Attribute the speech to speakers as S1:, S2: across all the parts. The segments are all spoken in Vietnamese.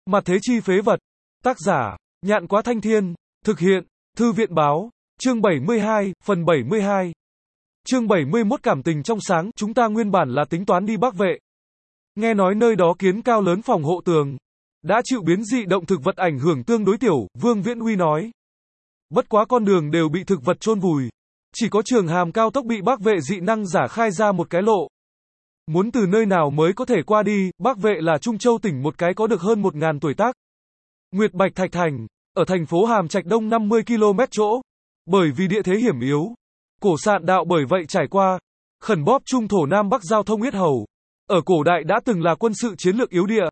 S1: Mặt thế chi phế vật. Tác giả, Nhạn Quá Thanh Thiên. Thực hiện, Thư viện Báo. Chương 72, phần 72. Chương 71 cảm tình trong sáng, chúng ta nguyên bản là tính toán đi Bắc Vệ. Nghe nói nơi đó kiến cao lớn phòng hộ tường. Đã chịu biến dị động thực vật ảnh hưởng tương đối tiểu, Vương Viễn Huy nói. Bất quá con đường đều bị thực vật chôn vùi. Chỉ có trường hàm cao tốc bị Bắc Vệ dị năng giả khai ra một cái lộ. Muốn từ nơi nào mới có thể qua đi, Bắc Vệ là Trung Châu tỉnh một cái có được hơn 1.000 tuổi tác. Nguyệt Bạch Thạch Thành, ở thành phố Hàm Trạch Đông 50 km chỗ. Bởi vì địa thế hiểm yếu, cổ sạn đạo bởi vậy trải qua, khẩn bóp Trung Thổ Nam Bắc giao thông yết hầu. Ở cổ đại đã từng là quân sự chiến lược yếu địa.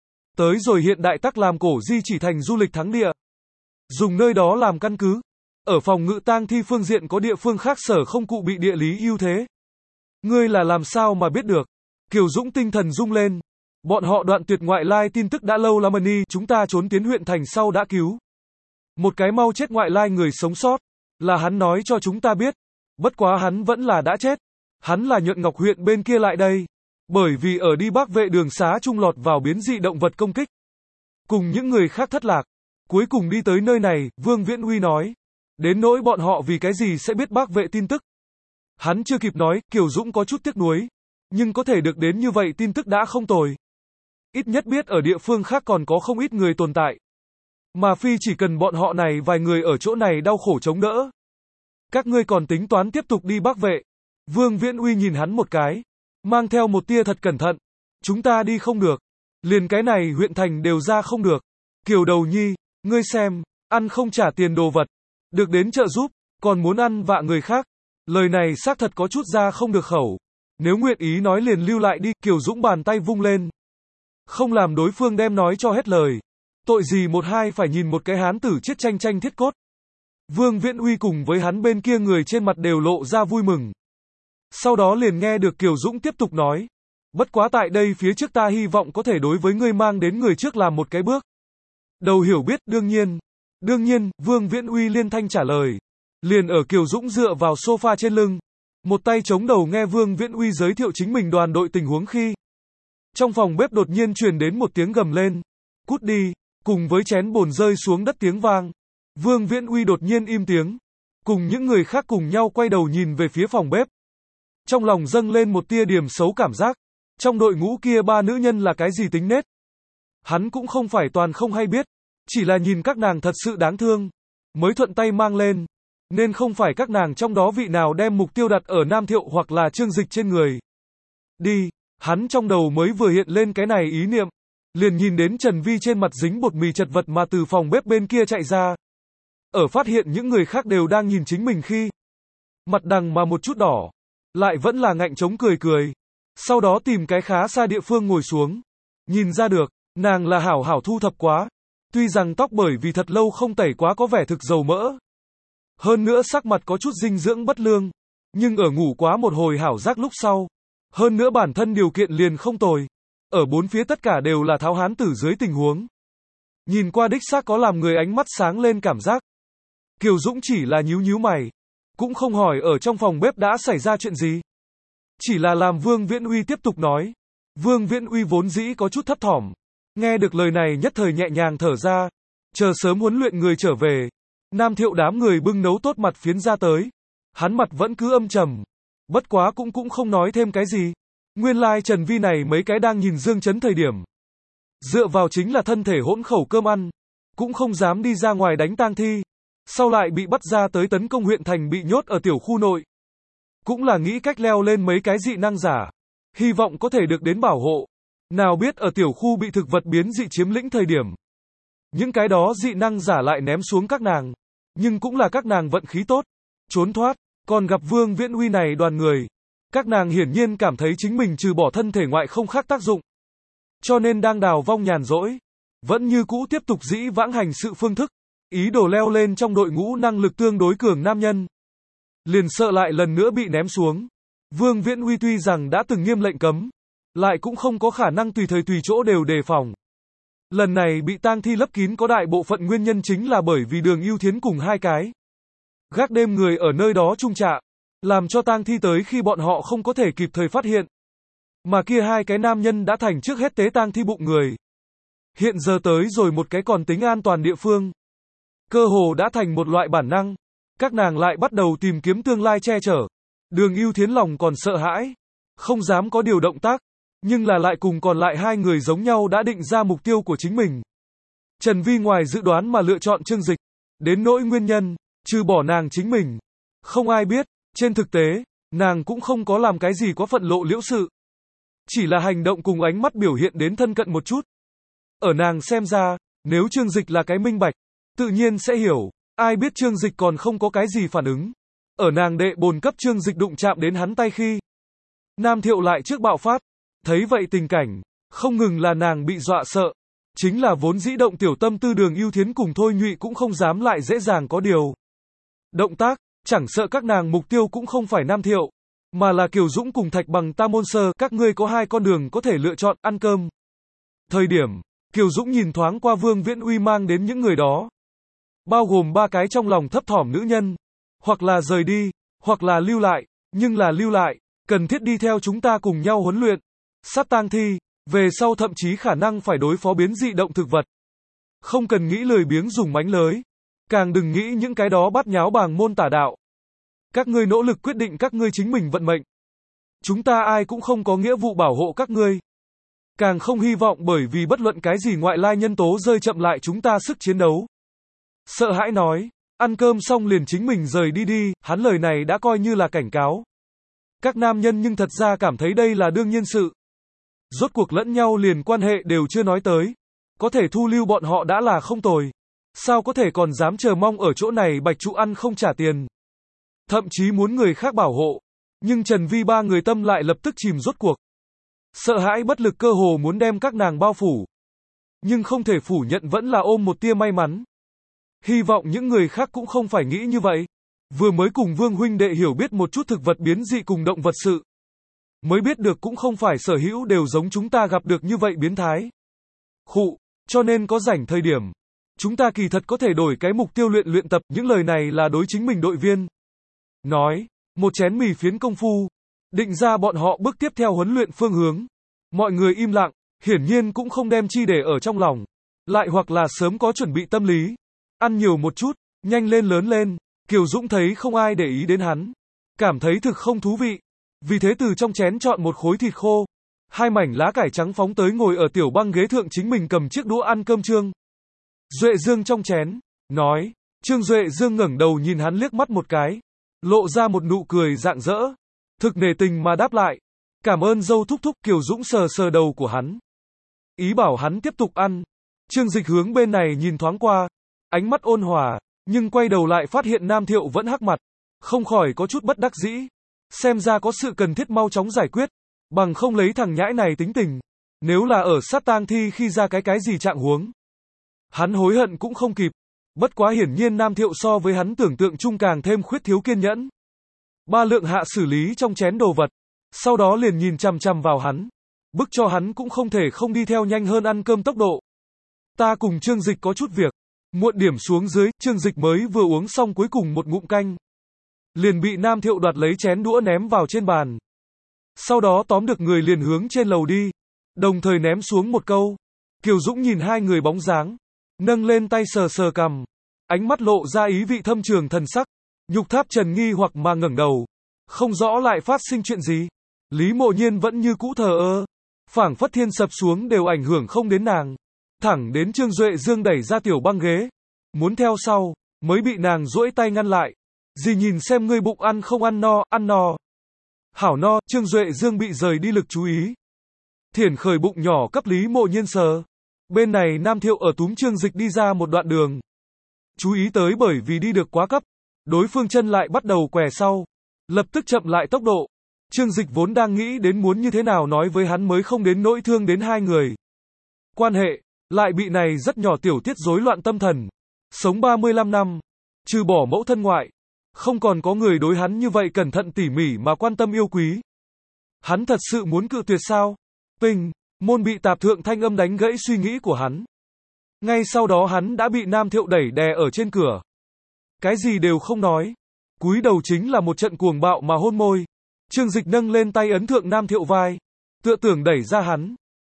S1: Tới rồi hiện đại tắc làm cổ di chỉ thành du lịch thắng địa. Dùng nơi đó làm căn cứ. Ở phòng ngự tang thi phương diện có địa phương khác sở không cụ bị địa lý ưu thế. Ngươi là làm sao mà biết được? Kiều Dũng tinh thần rung lên. Bọn họ đoạn tuyệt ngoại lai tin tức đã lâu lắm ni, chúng ta trốn tiến huyện thành sau đã cứu. Một cái mau chết ngoại lai người sống sót. Là hắn nói cho chúng ta biết. Bất quá hắn vẫn là đã chết. Hắn là Nhuận Ngọc huyện bên kia lại đây. Bởi vì ở đi Bắc Vệ đường xá trung lọt vào biến dị động vật công kích. Cùng những người khác thất lạc. Cuối cùng đi tới nơi này, Vương Viễn Huy nói. Đến nỗi bọn họ vì cái gì sẽ biết Bắc Vệ tin tức. Hắn chưa kịp nói, Kiều Dũng có chút tiếc nuối. Nhưng có thể được đến như vậy tin tức đã không tồi. Ít nhất biết ở địa phương khác còn có không ít người tồn tại. Mà phi chỉ cần bọn họ này vài người ở chỗ này đau khổ chống đỡ. Các ngươi còn tính toán tiếp tục đi Bắc Vệ. Vương Viễn Huy nhìn hắn một cái. Mang theo một tia thật cẩn thận. Chúng ta đi không được. Liền cái này huyện thành đều ra không được. Kiều Đầu Nhi, ngươi xem, ăn không trả tiền đồ vật. Được đến trợ giúp, còn muốn ăn vạ người khác. Lời này xác thật có chút ra không được khẩu. Nếu nguyện ý nói liền lưu lại đi, Kiều Dũng bàn tay vung lên. Không làm đối phương đem nói cho hết lời. Tội gì một hai phải nhìn một cái hán tử chết tranh tranh thiết cốt. Vương Viễn Huy cùng với hắn bên kia người trên mặt đều lộ ra vui mừng. Sau đó liền nghe được Kiều Dũng tiếp tục nói. Bất quá tại đây phía trước ta hy vọng có thể đối với ngươi mang đến người trước làm một cái bước. Đầu hiểu biết, đương nhiên. Đương nhiên, Vương Viễn Huy liên thanh trả lời. Liền ở Kiều Dũng dựa vào sofa trên lưng. Một tay chống đầu nghe Vương Viễn Huy giới thiệu chính mình đoàn đội tình huống khi. Trong phòng bếp đột nhiên truyền đến một tiếng gầm lên. Cút đi, cùng với chén bồn rơi xuống đất tiếng vang. Vương Viễn Huy đột nhiên im tiếng. Cùng những người khác cùng nhau quay đầu nhìn về phía phòng bếp. Trong lòng dâng lên một tia điểm xấu cảm giác. Trong đội ngũ kia ba nữ nhân là cái gì tính nết? Hắn cũng không phải toàn không hay biết. Chỉ là nhìn các nàng thật sự đáng thương. Mới thuận tay mang lên. Nên không phải các nàng trong đó vị nào đem mục tiêu đặt ở Nam Thiệu hoặc là Trương Dịch trên người. Đi, hắn trong đầu mới vừa hiện lên cái này ý niệm. Liền nhìn đến Trần Vi trên mặt dính bột mì chật vật mà từ phòng bếp bên kia chạy ra. Ở phát hiện những người khác đều đang nhìn chính mình khi. Mặt đằng mà một chút đỏ. Lại vẫn là ngạnh chống cười cười. Sau đó tìm cái khá xa địa phương ngồi xuống. Nhìn ra được, nàng là hảo hảo thu thập quá. Tuy rằng tóc bởi vì thật lâu không tẩy quá có vẻ thực dầu mỡ. Hơn nữa sắc mặt có chút dinh dưỡng bất lương. Nhưng ở ngủ quá một hồi hảo giác lúc sau. Hơn nữa bản thân điều kiện liền không tồi. Ở bốn phía tất cả đều là tháo hán tử dưới tình huống. Nhìn qua đích xác có làm người ánh mắt sáng lên cảm giác. Kiều Dũng chỉ là nhíu nhíu mày. Cũng không hỏi ở trong phòng bếp đã xảy ra chuyện gì. Chỉ là làm Vương Viễn Huy tiếp tục nói. Vương Viễn Huy vốn dĩ có chút thấp thỏm. Nghe được lời này nhất thời nhẹ nhàng thở ra. Chờ sớm huấn luyện người trở về. Nam Thiệu đám người bưng nấu tốt mặt phiến ra tới. Hắn mặt vẫn cứ âm trầm. Bất quá cũng không nói thêm cái gì. Nguyên lai Trần Vi này mấy cái đang nhìn Dương Chấn thời điểm. Dựa vào chính là thân thể hỗn khẩu cơm ăn. Cũng không dám đi ra ngoài đánh tang thi. Sau lại bị bắt ra tới tấn công huyện thành bị nhốt ở tiểu khu nội. Cũng là nghĩ cách leo lên mấy cái dị năng giả. Hy vọng có thể được đến bảo hộ. Nào biết ở tiểu khu bị thực vật biến dị chiếm lĩnh thời điểm. Những cái đó dị năng giả lại ném xuống các nàng. Nhưng cũng là các nàng vận khí tốt. Trốn thoát. Còn gặp Vương Viễn Huy này đoàn người. Các nàng hiển nhiên cảm thấy chính mình trừ bỏ thân thể ngoại không khác tác dụng. Cho nên đang đào vong nhàn rỗi. Vẫn như cũ tiếp tục dĩ vãng hành sự phương thức. Ý đồ leo lên trong đội ngũ năng lực tương đối cường nam nhân. Liền sợ lại lần nữa bị ném xuống. Vương Viễn Huy tuy rằng đã từng nghiêm lệnh cấm. Lại cũng không có khả năng tùy thời tùy chỗ đều đề phòng. Lần này bị tang thi lấp kín có đại bộ phận nguyên nhân chính là bởi vì Đường Ưu Thiến cùng hai cái gác đêm người ở nơi đó trung trạ. Làm cho tang thi tới khi bọn họ không có thể kịp thời phát hiện. Mà kia hai cái nam nhân đã thành trước hết tế tang thi bụng người. Hiện giờ tới rồi một cái còn tính an toàn địa phương. Cơ hồ đã thành một loại bản năng. Các nàng lại bắt đầu tìm kiếm tương lai che chở. Đường Ưu Thiến lòng còn sợ hãi. Không dám có điều động tác. Nhưng là lại cùng còn lại hai người giống nhau đã định ra mục tiêu của chính mình. Trần Vi ngoài dự đoán mà lựa chọn Trương Dịch. Đến nỗi nguyên nhân, trừ bỏ nàng chính mình. Không ai biết, trên thực tế, nàng cũng không có làm cái gì quá phận lộ liễu sự. Chỉ là hành động cùng ánh mắt biểu hiện đến thân cận một chút. Ở nàng xem ra, nếu Trương Dịch là cái minh bạch, tự nhiên sẽ hiểu, ai biết Trương Dịch còn không có cái gì phản ứng. Ở nàng đệ bồn cấp Trương Dịch đụng chạm đến hắn tay khi Nam Thiệu lại trước bạo phát, thấy vậy tình cảnh, không ngừng là nàng bị dọa sợ, chính là vốn dĩ động tiểu tâm tư Đường Ưu Thiến cùng Thôi Nhụy cũng không dám lại dễ dàng có điều. Động tác, chẳng sợ các nàng mục tiêu cũng không phải Nam Thiệu, mà là Kiều Dũng cùng Thạch Bằng Tam Môn Sơ, các ngươi có hai con đường có thể lựa chọn, ăn cơm. Thời điểm, Kiều Dũng nhìn thoáng qua Vương Viễn Uy mang đến những người đó. Bao gồm ba cái trong lòng thấp thỏm nữ nhân. Hoặc là rời đi, hoặc là lưu lại, nhưng là lưu lại, cần thiết đi theo chúng ta cùng nhau huấn luyện. Sát tang thi, về sau thậm chí khả năng phải đối phó biến dị động thực vật. Không cần nghĩ lười biếng dùng mánh lới. Càng đừng nghĩ những cái đó bắt nháo bàng môn tả đạo. Các ngươi nỗ lực quyết định các ngươi chính mình vận mệnh. Chúng ta ai cũng không có nghĩa vụ bảo hộ các ngươi. Càng không hy vọng bởi vì bất luận cái gì ngoại lai nhân tố rơi chậm lại chúng ta sức chiến đấu. Sợ hãi nói, ăn cơm xong liền chính mình rời đi đi, hắn lời này đã coi như là cảnh cáo. Các nam nhân nhưng thật ra cảm thấy đây là đương nhiên sự. Rốt cuộc lẫn nhau liền quan hệ đều chưa nói tới. Có thể thu lưu bọn họ đã là không tồi. Sao có thể còn dám chờ mong ở chỗ này bạch trụ ăn không trả tiền. Thậm chí muốn người khác bảo hộ. Nhưng Trần Vi ba người tâm lại lập tức chìm rốt cuộc. Sợ hãi bất lực cơ hồ muốn đem các nàng bao phủ. Nhưng không thể phủ nhận vẫn là ôm một tia may mắn. Hy vọng những người khác cũng không phải nghĩ như vậy. Vừa mới cùng Vương huynh đệ hiểu biết một chút thực vật biến dị cùng động vật sự. Mới biết được cũng không phải sở hữu đều giống chúng ta gặp được như vậy biến thái. Khụ, cho nên có rảnh thời điểm. Chúng ta kỳ thật có thể đổi cái mục tiêu luyện tập, những lời này là đối chính mình đội viên. Nói, một chén mì phiến công phu, định ra bọn họ bước tiếp theo huấn luyện phương hướng. Mọi người im lặng, hiển nhiên cũng không đem chi để ở trong lòng. Lại hoặc là sớm có chuẩn bị tâm lý. Ăn nhiều một chút, nhanh lên lớn lên. Kiều Dũng thấy không ai để ý đến hắn. Cảm thấy thực không thú vị. Vì thế từ trong chén chọn một khối thịt khô. Hai mảnh lá cải trắng phóng tới ngồi ở tiểu băng ghế thượng chính mình cầm chiếc đũa ăn cơm Trương Duệ Dương trong chén. Nói, Trương Duệ Dương ngẩng đầu nhìn hắn liếc mắt một cái. Lộ ra một nụ cười rạng rỡ. Thực nể tình mà đáp lại. Cảm ơn dâu thúc thúc. Kiều Dũng sờ sờ đầu của hắn. Ý bảo hắn tiếp tục ăn. Trương Dịch hướng bên này nhìn thoáng qua. Ánh mắt ôn hòa. Nhưng quay đầu lại phát hiện Nam Thiệu vẫn hắc mặt. Không khỏi có chút bất đắc dĩ. Xem ra có sự cần thiết mau chóng giải quyết. Bằng không lấy thằng nhãi này tính tình. Nếu là ở sát tang thi khi ra cái gì trạng huống. Hắn hối hận cũng không kịp. Bất quá hiển nhiên Nam Thiệu so với hắn tưởng tượng chung càng thêm khuyết thiếu kiên nhẫn. Ba lượng hạ xử lý trong chén đồ vật. Sau đó liền nhìn chằm chằm vào hắn. Bức cho hắn cũng không thể không đi theo nhanh hơn ăn cơm tốc độ. Ta cùng Trương Dịch có chút việc. Muộn điểm xuống dưới, Trương Dịch mới vừa uống xong cuối cùng một ngụm canh. Liền bị Nam Thiệu đoạt lấy chén đũa ném vào trên bàn. Sau đó tóm được người liền hướng trên lầu đi. Đồng thời ném xuống một câu. Kiều Dũng nhìn hai người bóng dáng. Nâng lên tay sờ sờ cằm. Ánh mắt lộ ra ý vị thâm trường thần sắc. Nhục Tháp Trần nghi hoặc mà ngẩng đầu. Không rõ lại phát sinh chuyện gì. Lý Mộ Nhiên vẫn như cũ thờ ơ. Phảng phất thiên sập xuống đều ảnh hưởng không đến nàng. Thẳng đến Trương Duệ Dương đẩy ra tiểu băng ghế. Muốn theo sau. Mới bị nàng duỗi tay ngăn lại. Dì nhìn xem ngươi bụng ăn không ăn no. Hảo no, Trương Duệ Dương bị rời đi lực chú ý. Thiển khởi bụng nhỏ cấp Lý Mộ Nhiên sờ. Bên này Nam Thiệu ở túm Trương Dịch đi ra một đoạn đường. Chú ý tới bởi vì đi được quá cấp. Đối phương chân lại bắt đầu què sau. Lập tức chậm lại tốc độ. Trương Dịch vốn đang nghĩ đến muốn như thế nào nói với hắn mới không đến nỗi thương đến hai người. Quan hệ, lại bị này rất nhỏ tiểu tiết rối loạn tâm thần. Sống 35 năm. Trừ bỏ mẫu thân ngoại. Không còn có người đối hắn như vậy cẩn thận tỉ mỉ mà quan tâm yêu quý. Hắn thật sự muốn cự tuyệt sao? Pinh, môn bị tạp thượng thanh âm đánh gãy suy nghĩ của hắn. Ngay sau đó hắn đã bị Nam Thiệu đẩy đè ở trên cửa. Cái gì đều không nói. Cúi đầu chính là một trận cuồng bạo mà hôn môi. Trương Dịch nâng lên tay ấn thượng Nam Thiệu vai. Tựa tưởng đẩy ra hắn.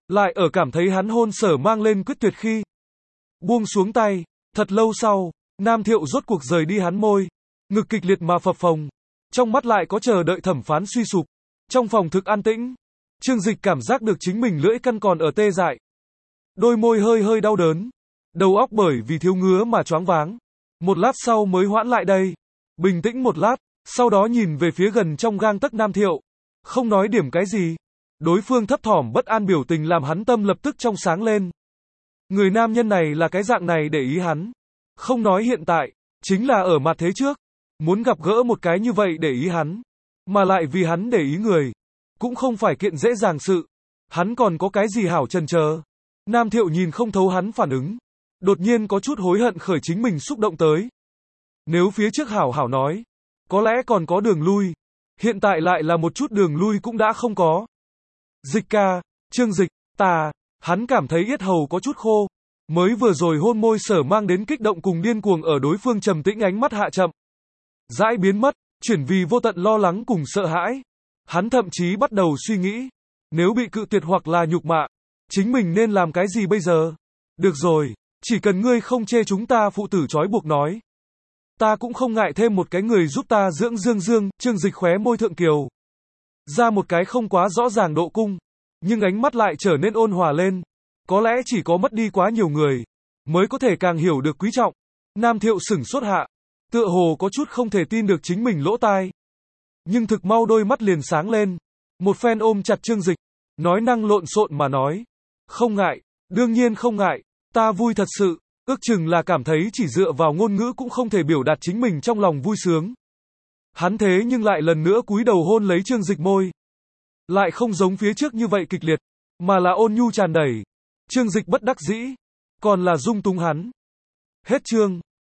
S1: Lại ở cảm thấy hắn hôn Sở Mang lên quyết tuyệt khi buông xuống tay. Thật lâu sau, Nam Thiệu rốt cuộc rời đi hắn môi. Ngực kịch liệt mà phập phồng. Trong mắt lại có chờ đợi thẩm phán suy sụp. Trong phòng thực an tĩnh, Trương Dịch cảm giác được chính mình lưỡi căn còn ở tê dại. Đôi môi hơi hơi đau đớn. Đầu óc bởi vì thiếu ngứa mà choáng váng. Một lát sau mới hoãn lại đây. Bình tĩnh một lát, sau đó nhìn về phía gần trong gang tấc Nam Thiệu. Không nói điểm cái gì. Đối phương thấp thỏm bất an biểu tình làm hắn tâm lập tức trong sáng lên. Người nam nhân này là cái dạng này để ý hắn. Không nói hiện tại, chính là ở mặt thế trước. Muốn gặp gỡ một cái như vậy để ý hắn. Mà lại vì hắn để ý người. Cũng không phải kiện dễ dàng sự. Hắn còn có cái gì hảo chần chờ. Nam Thiệu nhìn không thấu hắn phản ứng. Đột nhiên có chút hối hận khởi chính mình xúc động tới. Nếu phía trước hảo hảo nói. Có lẽ còn có đường lui. Hiện tại lại là một chút đường lui cũng đã không có. Dịch ca, Trương Dịch, hắn cảm thấy yết hầu có chút khô. Mới vừa rồi hôn môi Sở Mang đến kích động cùng điên cuồng ở đối phương trầm tĩnh ánh mắt hạ chậm. Rãi biến mất, chuyển vì vô tận lo lắng cùng sợ hãi. Hắn thậm chí bắt đầu suy nghĩ. Nếu bị cự tuyệt hoặc là nhục mạ, chính mình nên làm cái gì bây giờ? Được rồi, chỉ cần ngươi không chê chúng ta phụ tử trói buộc nói. Ta cũng không ngại thêm một cái người giúp ta dưỡng dương. Trương Dịch khóe môi thượng kiều. Ra một cái không quá rõ ràng độ cung. Nhưng ánh mắt lại trở nên ôn hòa lên. Có lẽ chỉ có mất đi quá nhiều người. Mới có thể càng hiểu được quý trọng. Nam Thiệu sửng sốt hạ. Tựa hồ có chút không thể tin được chính mình lỗ tai. Nhưng thực mau đôi mắt liền sáng lên. Một phen ôm chặt Trương Dịch. Nói năng lộn xộn mà nói. Không ngại, đương nhiên không ngại. Ta vui thật sự. Ước chừng là cảm thấy chỉ dựa vào ngôn ngữ cũng không thể biểu đạt chính mình trong lòng vui sướng. Hắn thế nhưng lại lần nữa cúi đầu hôn lấy Trương Dịch môi. Lại không giống phía trước như vậy kịch liệt. Mà là ôn nhu tràn đầy. Trương Dịch bất đắc dĩ. Còn là dung túng hắn. Hết chương.